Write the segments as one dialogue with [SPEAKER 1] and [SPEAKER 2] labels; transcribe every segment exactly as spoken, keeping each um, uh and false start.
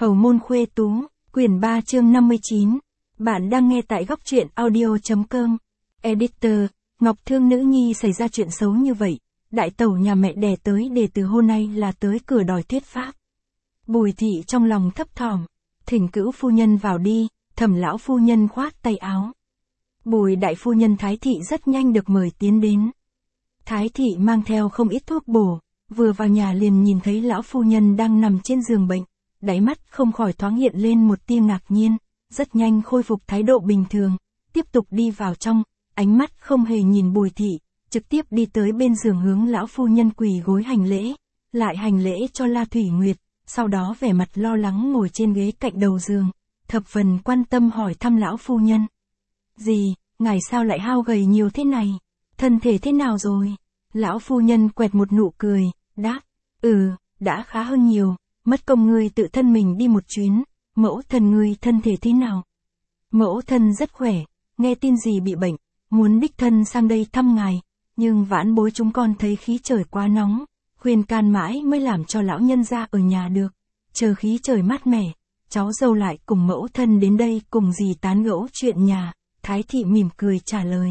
[SPEAKER 1] Hầu môn khuê tú, quyển ba chương năm mươi chín. Bạn đang nghe tại góc truyện audio.com. Editor, Ngọc Thương nữ nhi xảy ra chuyện xấu như vậy. Đại tẩu nhà mẹ đẻ tới để từ hôm nay là tới cửa đòi thuyết pháp. Bùi thị trong lòng thấp thỏm. Thỉnh cữu phu nhân vào đi, Thẩm lão phu nhân khoát tay áo. Bùi đại phu nhân Thái thị rất nhanh được mời tiến đến. Thái thị mang theo không ít thuốc bổ, vừa vào nhà liền nhìn thấy lão phu nhân đang nằm trên giường bệnh. Đáy mắt không khỏi thoáng hiện lên một tia ngạc nhiên, rất nhanh khôi phục thái độ bình thường, tiếp tục đi vào trong, ánh mắt không hề nhìn Bùi thị, trực tiếp đi tới bên giường hướng lão phu nhân quỳ gối hành lễ, lại hành lễ cho La Thủy Nguyệt, sau đó vẻ mặt lo lắng ngồi trên ghế cạnh đầu giường, thập phần quan tâm hỏi thăm lão phu nhân. Gì, ngài sao lại hao gầy nhiều thế này, thân thể thế nào rồi? Lão phu nhân quẹt một nụ cười, đáp, ừ, đã khá hơn nhiều. Mất công ngươi tự thân mình đi một chuyến, mẫu thân ngươi thân thể thế nào? Mẫu thân rất khỏe, nghe tin gì bị bệnh, muốn đích thân sang đây thăm ngài, nhưng vãn bối chúng con thấy khí trời quá nóng, khuyên can mãi mới làm cho lão nhân ra ở nhà được, chờ khí trời mát mẻ, cháu dâu lại cùng mẫu thân đến đây cùng dì tán gẫu chuyện nhà, Thái thị mỉm cười trả lời.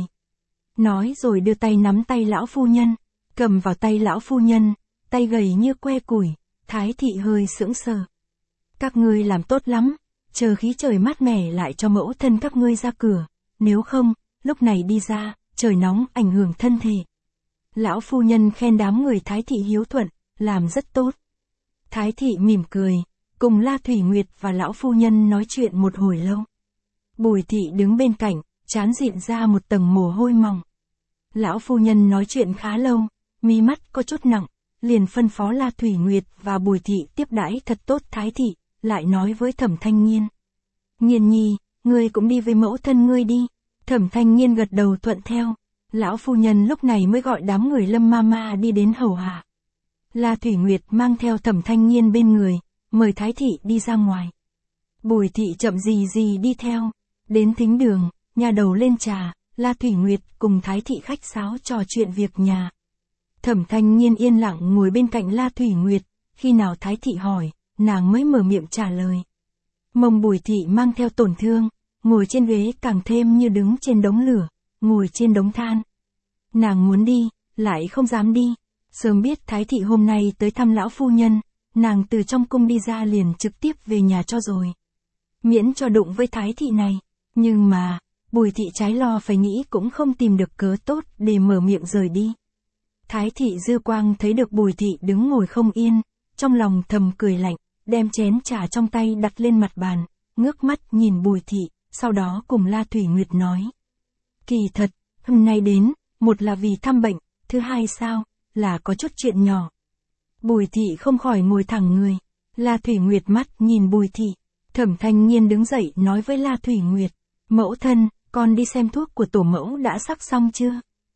[SPEAKER 1] Nói rồi đưa tay nắm tay lão phu nhân, cầm vào tay lão phu nhân, tay gầy như que củi. Thái thị hơi sững sờ. Các ngươi làm tốt lắm, chờ khí trời mát mẻ lại cho mẫu thân các ngươi ra cửa, nếu không, lúc này đi ra, trời nóng ảnh hưởng thân thể. Lão phu nhân khen đám người Thái thị hiếu thuận, làm rất tốt. Thái thị mỉm cười, cùng La Thủy Nguyệt và lão phu nhân nói chuyện một hồi lâu. Bùi thị đứng bên cạnh, trán dịn ra một tầng mồ hôi mỏng. Lão phu nhân nói chuyện khá lâu, mí mắt có chút nặng. Liền phân phó La Thủy Nguyệt và Bùi thị tiếp đãi thật tốt Thái thị, lại nói với Thẩm Thanh Nghiên. Nghiên nhi, ngươi cũng đi với mẫu thân ngươi đi. Thẩm Thanh Nghiên gật đầu thuận theo. Lão phu nhân lúc này mới gọi đám người Lâm Mama đi đến hầu hạ. La Thủy Nguyệt mang theo Thẩm Thanh Nghiên bên người, mời Thái thị đi ra ngoài. Bùi thị chậm gì gì đi theo, đến thính đường, nhà đầu lên trà, La Thủy Nguyệt cùng Thái thị khách sáo trò chuyện việc nhà. Thẩm Thanh Nghiên yên lặng ngồi bên cạnh La Thủy Nguyệt, khi nào Thái thị hỏi, nàng mới mở miệng trả lời. Mông Bùi thị mang theo tổn thương, ngồi trên ghế càng thêm như đứng trên đống lửa, ngồi trên đống than. Nàng muốn đi, lại không dám đi, sớm biết Thái thị hôm nay tới thăm lão phu nhân, nàng từ trong cung đi ra liền trực tiếp về nhà cho rồi. Miễn cho đụng với Thái thị này, nhưng mà, Bùi thị trái lo phải nghĩ cũng không tìm được cớ tốt để mở miệng rời đi. Thái thị dư quang thấy được Bùi thị đứng ngồi không yên, trong lòng thầm cười lạnh, đem chén trà trong tay đặt lên mặt bàn, ngước mắt nhìn Bùi thị, sau đó cùng La Thủy Nguyệt nói. Kỳ thật, hôm nay đến, một là vì thăm bệnh, thứ hai sao, là có chút chuyện nhỏ. Bùi thị không khỏi ngồi thẳng người, La Thủy Nguyệt mắt nhìn Bùi thị, Thẩm Thanh Nghiên đứng dậy nói với La Thủy Nguyệt, mẫu thân, con đi xem thuốc của tổ mẫu đã sắc xong chưa?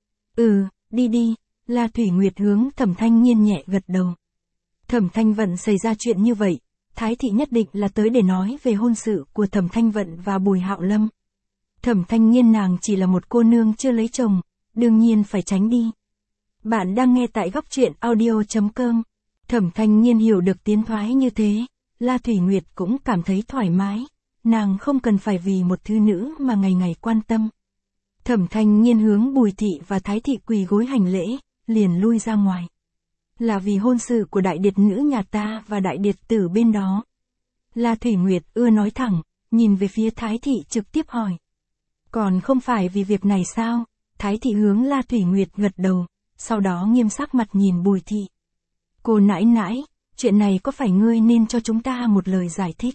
[SPEAKER 1] Ừ, đi đi. La Thủy Nguyệt hướng Thẩm Thanh Nghiên nhẹ gật đầu. Thẩm Thanh Vận xảy ra chuyện như vậy, Thái thị nhất định là tới để nói về hôn sự của Thẩm Thanh Vận và Bùi Hạo Lâm. Thẩm Thanh Nghiên nàng chỉ là một cô nương chưa lấy chồng, đương nhiên phải tránh đi. Bạn đang nghe tại góc truyện audio.com. Thẩm Thanh Nghiên hiểu được tiến thoái như thế, La Thủy Nguyệt cũng cảm thấy thoải mái, nàng không cần phải vì một thư nữ mà ngày ngày quan tâm. Thẩm Thanh Nghiên hướng Bùi thị và Thái thị quỳ gối hành lễ, liền lui ra ngoài. Là vì hôn sự của đại điệt nữ nhà ta và đại điệt tử bên đó. La Thủy Nguyệt ưa nói thẳng, nhìn về phía Thái thị trực tiếp hỏi. Còn không phải vì việc này sao? Thái thị hướng La Thủy Nguyệt gật đầu, sau đó nghiêm sắc mặt nhìn Bùi thị. Cô nãi nãi, chuyện này có phải ngươi nên cho chúng ta một lời giải thích?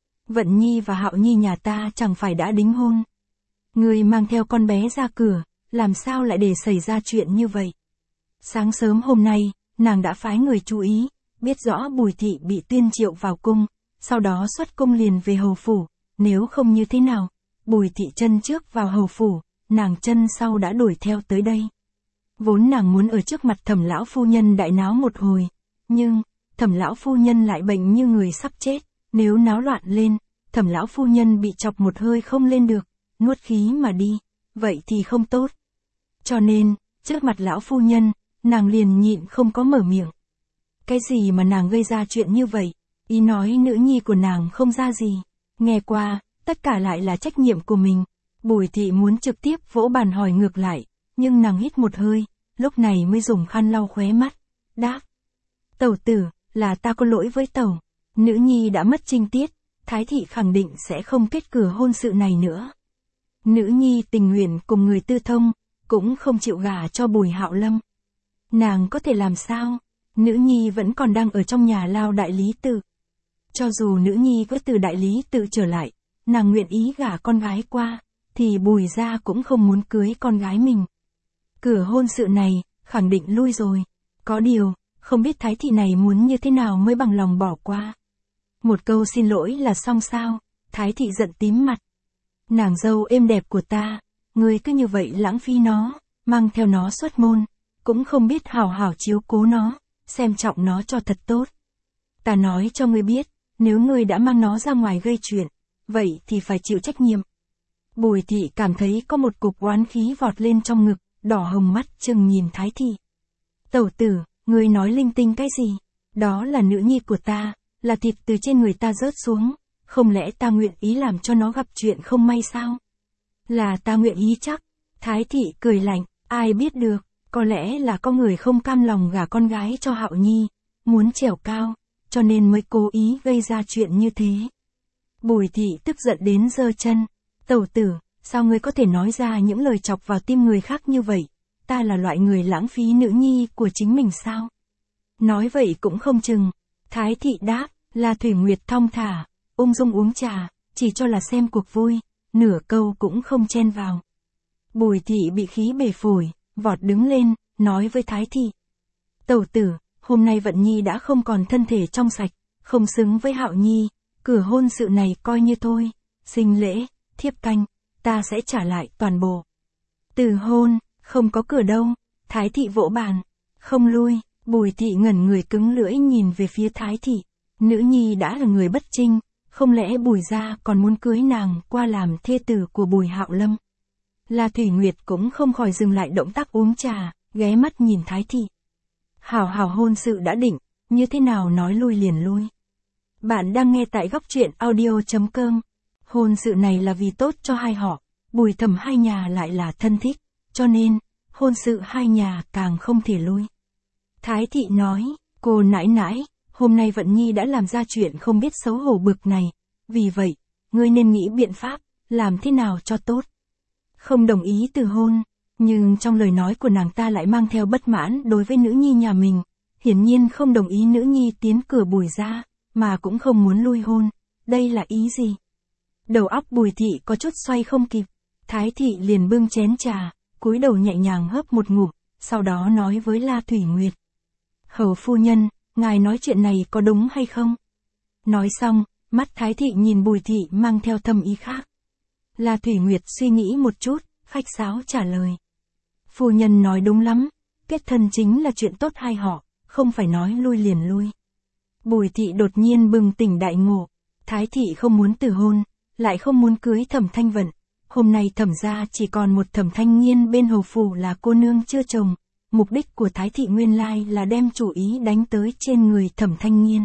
[SPEAKER 1] Vận Nhi và Hạo Nhi nhà ta chẳng phải đã đính hôn. Ngươi mang theo con bé ra cửa, làm sao lại để xảy ra chuyện như vậy? Sáng sớm hôm nay, nàng đã phái người chú ý, biết rõ Bùi thị bị tuyên triệu vào cung, sau đó xuất cung liền về hầu phủ, nếu không như thế nào, Bùi thị chân trước vào hầu phủ, nàng chân sau đã đuổi theo tới đây. Vốn nàng muốn ở trước mặt Thẩm lão phu nhân đại náo một hồi, nhưng, Thẩm lão phu nhân lại bệnh như người sắp chết, nếu náo loạn lên, Thẩm lão phu nhân bị chọc một hơi không lên được, nuốt khí mà đi, vậy thì không tốt. Cho nên, trước mặt lão phu nhân, nàng liền nhịn không có mở miệng. Cái gì mà nàng gây ra chuyện như vậy? Ý nói nữ nhi của nàng không ra gì. Nghe qua, tất cả lại là trách nhiệm của mình. Bùi thị muốn trực tiếp vỗ bàn hỏi ngược lại, nhưng nàng hít một hơi, lúc này mới dùng khăn lau khóe mắt, đáp. Tẩu tử, là ta có lỗi với tẩu. Nữ nhi đã mất trinh tiết, Thái thị khẳng định sẽ không kết cửa hôn sự này nữa. Nữ nhi tình nguyện cùng người tư thông, cũng không chịu gả cho Bùi Hạo Lâm. Nàng có thể làm sao? Nữ nhi vẫn còn đang ở trong nhà lao đại lý tự. Cho dù nữ nhi có từ đại lý tự trở lại, nàng nguyện ý gả con gái qua, thì Bùi gia cũng không muốn cưới con gái mình. Cửa hôn sự này, khẳng định lui rồi. Có điều, không biết Thái thị này muốn như thế nào mới bằng lòng bỏ qua. Một câu xin lỗi là xong sao? Thái thị giận tím mặt. Nàng dâu êm đẹp của ta, ngươi cứ như vậy lãng phí nó, mang theo nó xuất môn, cũng không biết hảo hảo chiếu cố nó, xem trọng nó cho thật tốt. Ta nói cho ngươi biết, nếu ngươi đã mang nó ra ngoài gây chuyện, vậy thì phải chịu trách nhiệm. Bùi thị cảm thấy có một cục oán khí vọt lên trong ngực, đỏ hồng mắt chừng nhìn Thái thị. Tẩu tử, ngươi nói linh tinh cái gì? Đó là nữ nhi của ta, là thịt từ trên người ta rớt xuống, không lẽ ta nguyện ý làm cho nó gặp chuyện không may sao? Là ta nguyện ý chắc. Thái thị cười lạnh, ai biết được, có lẽ là có người không cam lòng gả con gái cho Hạo Nhi, muốn trèo cao, cho nên mới cố ý gây ra chuyện như thế. Bùi thị tức giận đến giơ chân. Tẩu tử, sao ngươi có thể nói ra những lời chọc vào tim người khác như vậy? Ta là loại người lãng phí nữ nhi của chính mình sao? Nói vậy cũng không chừng. Thái thị đáp, là Thủy Nguyệt thong thả, ung dung uống trà, chỉ cho là xem cuộc vui, nửa câu cũng không chen vào. Bùi thị bị khí bể phổi, vọt đứng lên, nói với Thái thị. Tẩu tử, hôm nay Vận Nhi đã không còn thân thể trong sạch, không xứng với Hạo Nhi, cửa hôn sự này coi như thôi, sinh lễ, thiếp canh, ta sẽ trả lại toàn bộ. Từ hôn, không có cửa đâu. Thái thị vỗ bàn, không lui. Bùi thị ngẩn người cứng lưỡi nhìn về phía Thái thị. Nữ nhi đã là người bất trinh, không lẽ Bùi gia còn muốn cưới nàng qua làm thê tử của Bùi Hạo Lâm? La Thủy Nguyệt cũng không khỏi dừng lại động tác uống trà, ghé mắt nhìn Thái thị. Hảo hảo hôn sự đã định, như thế nào nói lui liền lui. Bạn đang nghe tại góc truyện audio chấm com. Hôn sự này là vì tốt cho hai họ, Bùi Thẩm hai nhà lại là thân thích, cho nên, hôn sự hai nhà càng không thể lui. Thái thị nói, cô nãi nãi, hôm nay Vận Nhi đã làm ra chuyện không biết xấu hổ bực này, vì vậy, ngươi nên nghĩ biện pháp, làm thế nào cho tốt. Không đồng ý từ hôn, nhưng trong lời nói của nàng ta lại mang theo bất mãn đối với nữ nhi nhà mình, hiển nhiên không đồng ý nữ nhi tiến cửa Bùi gia, mà cũng không muốn lui hôn, đây là ý gì? Đầu óc Bùi thị có chút xoay không kịp, Thái thị liền bưng chén trà, cúi đầu nhẹ nhàng hớp một ngụm, sau đó nói với La Thủy Nguyệt. Hầu phu nhân, ngài nói chuyện này có đúng hay không? Nói xong, mắt Thái thị nhìn Bùi thị mang theo thâm ý khác. La Thủy Nguyệt suy nghĩ một chút, khách sáo trả lời. Phu nhân nói đúng lắm, kết thân chính là chuyện tốt hai họ, không phải nói lui liền lui. Bùi thị đột nhiên bừng tỉnh đại ngộ, Thái thị không muốn từ hôn, lại không muốn cưới Thẩm Thanh Vận. Hôm nay Thẩm gia chỉ còn một Thẩm Thanh Nghiên bên hầu phủ là cô nương chưa chồng. Mục đích của Thái thị nguyên lai là đem chủ ý đánh tới trên người Thẩm Thanh Nghiên.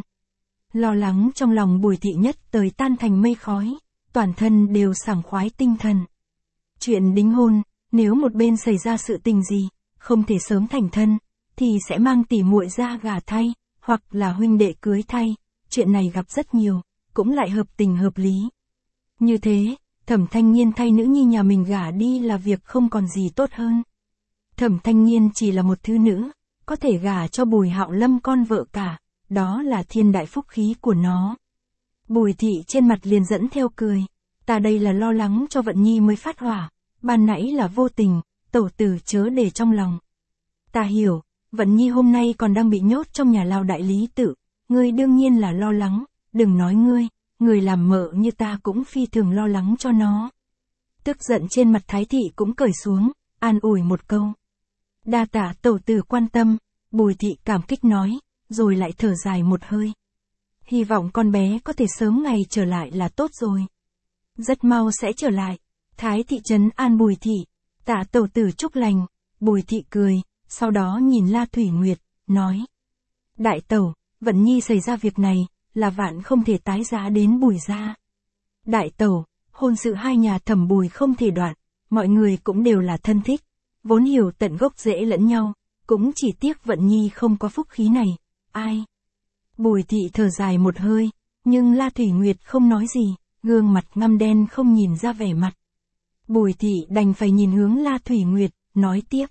[SPEAKER 1] Lo lắng trong lòng Bùi thị nhất tới tan thành mây khói, toàn thân đều sảng khoái tinh thần. Chuyện đính hôn, nếu một bên xảy ra sự tình gì, không thể sớm thành thân, thì sẽ mang tỉ muội ra gả thay, hoặc là huynh đệ cưới thay, chuyện này gặp rất nhiều, cũng lại hợp tình hợp lý. Như thế, Thẩm Thanh Nghiên thay nữ nhi nhà mình gả đi là việc không còn gì tốt hơn. Thẩm Thanh Nghiên chỉ là một thứ nữ, có thể gả cho Bùi Hạo Lâm con vợ cả, đó là thiên đại phúc khí của nó. Bùi thị trên mặt liền dẫn theo cười, ta đây là lo lắng cho Vận Nhi mới phát hỏa, ban nãy là vô tình, tẩu tử chớ để trong lòng. Ta hiểu, Vận Nhi hôm nay còn đang bị nhốt trong nhà lao đại lý tự, ngươi đương nhiên là lo lắng, đừng nói ngươi, người làm mợ như ta cũng phi thường lo lắng cho nó. Tức giận trên mặt Thái thị cũng cởi xuống, an ủi một câu. Đa tạ tẩu tử quan tâm, Bùi thị cảm kích nói, rồi lại thở dài một hơi. Hy vọng con bé có thể sớm ngày trở lại là tốt rồi. Rất mau sẽ trở lại. Thái thị trấn an Bùi thị, tạ tẩu tử chúc lành. Bùi thị cười, sau đó nhìn La Thủy Nguyệt, nói. Đại tẩu, Vận Nhi xảy ra việc này, là vạn không thể tái giá đến Bùi gia. Đại tẩu, hôn sự hai nhà Thẩm Bùi không thể đoạn, mọi người cũng đều là thân thích, vốn hiểu tận gốc rễ lẫn nhau, cũng chỉ tiếc Vận Nhi không có phúc khí này, ai. Bùi thị thở dài một hơi, nhưng La Thủy Nguyệt không nói gì, gương mặt ngăm đen không nhìn ra vẻ mặt. Bùi thị đành phải nhìn hướng La Thủy Nguyệt, nói tiếp.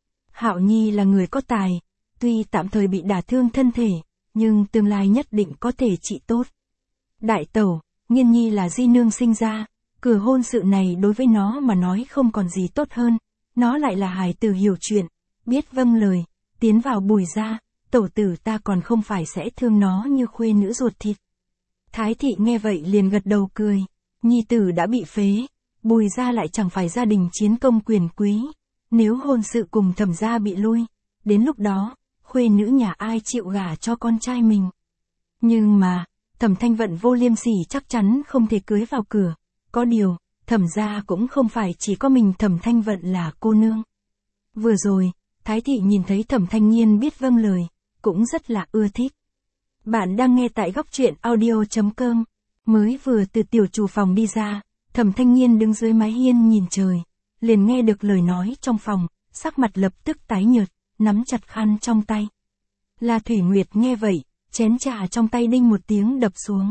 [SPEAKER 1] Hạo Nhi là người có tài, tuy tạm thời bị đả thương thân thể, nhưng tương lai nhất định có thể trị tốt. Đại tẩu, Nghiên Nhi là di nương sinh ra, cửa hôn sự này đối với nó mà nói không còn gì tốt hơn, nó lại là hài tử hiểu chuyện, biết vâng lời, tiến vào Bùi gia, tẩu tử ta còn không phải sẽ thương nó như khuê nữ ruột thịt. Thái thị nghe vậy liền gật đầu cười, nhi tử đã bị phế, Bùi gia lại chẳng phải gia đình chiến công quyền quý, nếu hôn sự cùng Thẩm gia bị lui, đến lúc đó, khuê nữ nhà ai chịu gả cho con trai mình. Nhưng mà, Thẩm Thanh Vận vô liêm sỉ chắc chắn không thể cưới vào cửa, có điều, Thẩm gia cũng không phải chỉ có mình Thẩm Thanh Vận là cô nương. Vừa rồi, Thái thị nhìn thấy Thẩm Thanh Nhiên biết vâng lời, cũng rất là ưa thích. Bạn đang nghe tại góc truyện audio chấm com, mới vừa từ tiểu chủ phòng đi ra, Thẩm Thanh Nhiên đứng dưới mái hiên nhìn trời, liền nghe được lời nói trong phòng, sắc mặt lập tức tái nhợt, nắm chặt khăn trong tay. La Thủy Nguyệt nghe vậy, chén trà trong tay đinh một tiếng đập xuống.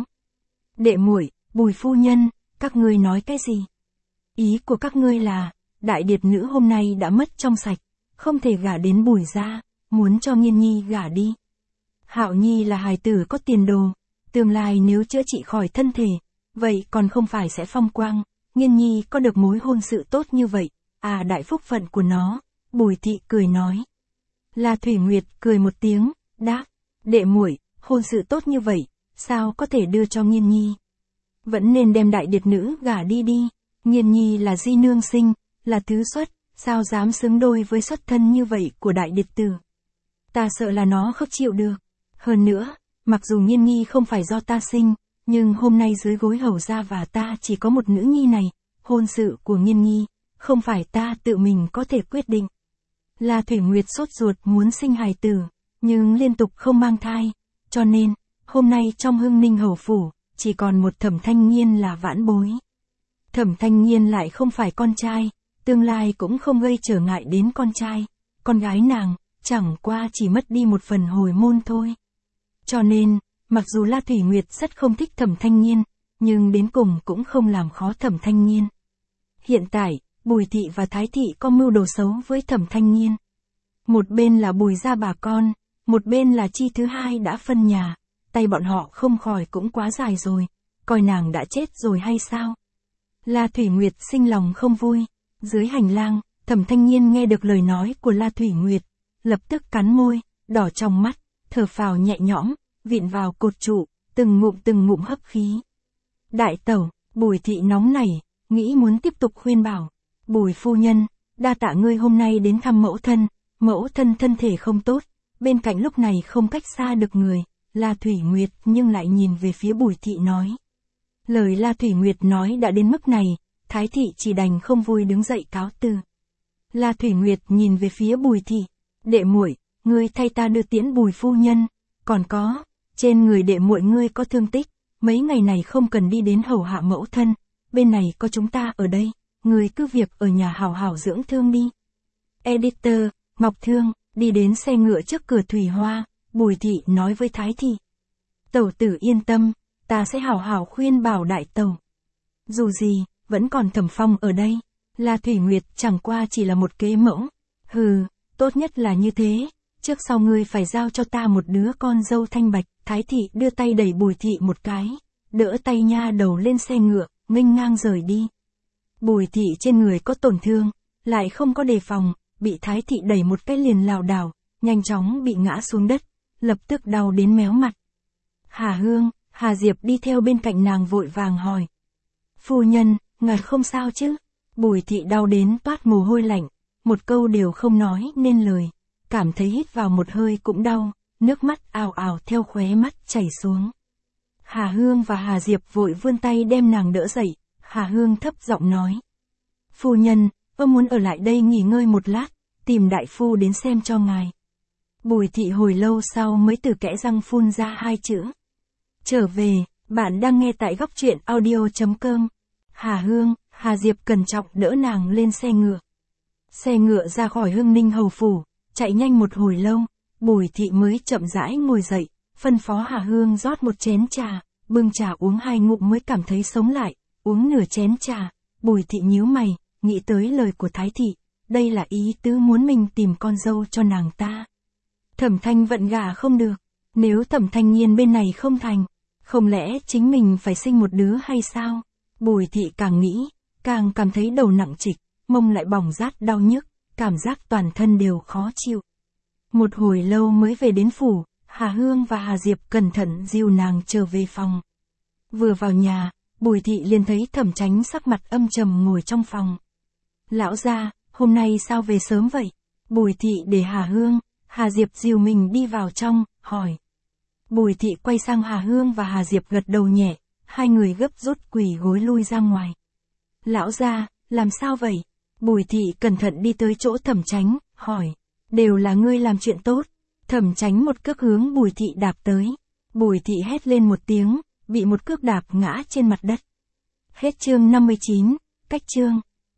[SPEAKER 1] Đệ muội, Bùi phu nhân, các ngươi nói cái gì? Ý của các ngươi là, đại điệp nữ hôm nay đã mất trong sạch, không thể gả đến Bùi gia, muốn cho Nghiên Nhi gả đi. Hạo Nhi là hài tử có tiền đồ, tương lai nếu chữa trị khỏi thân thể, vậy còn không phải sẽ phong quang, Nghiên Nhi có được mối hôn sự tốt như vậy, à đại phúc phận của nó, Bùi thị cười nói. La Thủy Nguyệt cười một tiếng, đáp, đệ muội, hôn sự tốt như vậy, sao có thể đưa cho Nghiên Nhi? Vẫn nên đem đại điệp nữ gả đi đi, Nghiên Nhi là di nương sinh, là thứ xuất, sao dám xứng đôi với xuất thân như vậy của đại điệp tử. Ta sợ là nó không chịu được. Hơn nữa, mặc dù Nghiên Nhi không phải do ta sinh, nhưng hôm nay dưới gối hầu gia và ta chỉ có một nữ nhi này, hôn sự của Nghiên Nhi, không phải ta tự mình có thể quyết định. La Thủy Nguyệt sốt ruột muốn sinh hài tử, nhưng liên tục không mang thai, cho nên, hôm nay trong Hưng Ninh hầu phủ, chỉ còn một Thẩm Thanh Nhiên là vãn bối. Thẩm Thanh Nhiên lại không phải con trai, tương lai cũng không gây trở ngại đến con trai, con gái nàng, chẳng qua chỉ mất đi một phần hồi môn thôi. Cho nên, mặc dù La Thủy Nguyệt rất không thích Thẩm Thanh Nhiên, nhưng đến cùng cũng không làm khó Thẩm Thanh Nhiên. Hiện tại, Bùi thị và Thái thị có mưu đồ xấu với Thẩm Thanh Nhiên. Một bên là Bùi gia bà con, một bên là Chi thứ hai đã phân nhà, tay bọn họ không khỏi cũng quá dài rồi, coi nàng đã chết rồi hay sao? La Thủy Nguyệt sinh lòng không vui, dưới hành lang, Thẩm Thanh Nhiên nghe được lời nói của La Thủy Nguyệt, lập tức cắn môi, đỏ trong mắt, thở phào nhẹ nhõm, vịn vào cột trụ, từng ngụm từng ngụm hấp khí. Đại tẩu, Bùi thị nóng nảy, nghĩ muốn tiếp tục khuyên bảo. Bùi phu nhân, đa tạ ngươi hôm nay đến thăm mẫu thân, mẫu thân thân thể không tốt, bên cạnh lúc này không cách xa được người. La Thủy Nguyệt nhưng lại nhìn về phía Bùi thị nói. Lời La Thủy Nguyệt nói đã đến mức này, Thái thị chỉ đành không vui đứng dậy cáo từ. La Thủy Nguyệt nhìn về phía Bùi thị, đệ muội, ngươi thay ta đưa tiễn Bùi phu nhân, còn có, trên người đệ muội ngươi có thương tích, mấy ngày này không cần đi đến hầu hạ mẫu thân, bên này có chúng ta ở đây, ngươi cứ việc ở nhà hảo hảo dưỡng thương đi. Editor, Ngọc Thương, đi đến xe ngựa trước cửa Thủy Hoa, Bùi thị nói với Thái thị. Tẩu tử yên tâm, ta sẽ hảo hảo khuyên bảo đại tẩu. Dù gì, vẫn còn Thẩm Phong ở đây, La Thủy Nguyệt chẳng qua chỉ là một kế mẫu. Hừ, tốt nhất là như thế, trước sau ngươi phải giao cho ta một đứa con dâu thanh bạch. Thái thị đưa tay đẩy Bùi thị một cái, đỡ tay nha đầu lên xe ngựa, nghênh ngang rời đi. Bùi thị trên người có tổn thương, lại không có đề phòng, bị Thái thị đẩy một cái liền lảo đảo, nhanh chóng bị ngã xuống đất, lập tức đau đến méo mặt. Hà Hương, Hà Diệp đi theo bên cạnh nàng vội vàng hỏi. Phu nhân, ngài không sao chứ? Bùi thị đau đến toát mồ hôi lạnh, một câu đều không nói nên lời, cảm thấy hít vào một hơi cũng đau, nước mắt ào ào theo khóe mắt chảy xuống. Hà Hương và Hà Diệp vội vươn tay đem nàng đỡ dậy, Hà Hương thấp giọng nói. Phu nhân, ông muốn ở lại đây nghỉ ngơi một lát, tìm đại phu đến xem cho ngài. Bùi thị hồi lâu sau mới từ kẽ răng phun ra hai chữ. Trở về, bạn đang nghe tại góc truyện audio.com. Hà Hương, Hà Diệp cẩn trọng đỡ nàng lên xe ngựa. Xe ngựa ra khỏi Hưng Ninh Hầu Phủ, chạy nhanh một hồi lâu, Bùi Thị mới chậm rãi ngồi dậy, phân phó Hà Hương rót một chén trà, bưng trà uống hai ngụm mới cảm thấy sống lại, uống nửa chén trà, Bùi Thị nhíu mày, nghĩ tới lời của Thái Thị, đây là ý tứ muốn mình tìm con dâu cho nàng ta. Thẩm Thanh Vận gả không được, nếu Thẩm Thanh Nhiên bên này không thành, không lẽ chính mình phải sinh một đứa hay sao? Bùi Thị càng nghĩ, càng cảm thấy đầu nặng trịch, mông lại bỏng rát đau nhức, cảm giác toàn thân đều khó chịu. Một hồi lâu mới về đến phủ, Hà Hương và Hà Diệp cẩn thận dìu nàng trở về phòng. Vừa vào nhà, Bùi Thị liền thấy Thẩm Chánh sắc mặt âm trầm ngồi trong phòng. Lão gia, hôm nay sao về sớm vậy? Bùi Thị để Hà Hương, Hà Diệp dìu mình đi vào trong, hỏi. Bùi Thị quay sang Hà Hương và Hà Diệp gật đầu nhẹ, hai người gấp rút quỳ gối lui ra ngoài. Lão gia, làm sao vậy? Bùi Thị cẩn thận đi tới chỗ Thẩm Chánh, hỏi. Đều là ngươi làm chuyện tốt. Thẩm Chánh một cước hướng Bùi Thị đạp tới. Bùi Thị hét lên một tiếng, bị một cước đạp ngã trên mặt đất. Hết chương năm mươi chín, cách chương.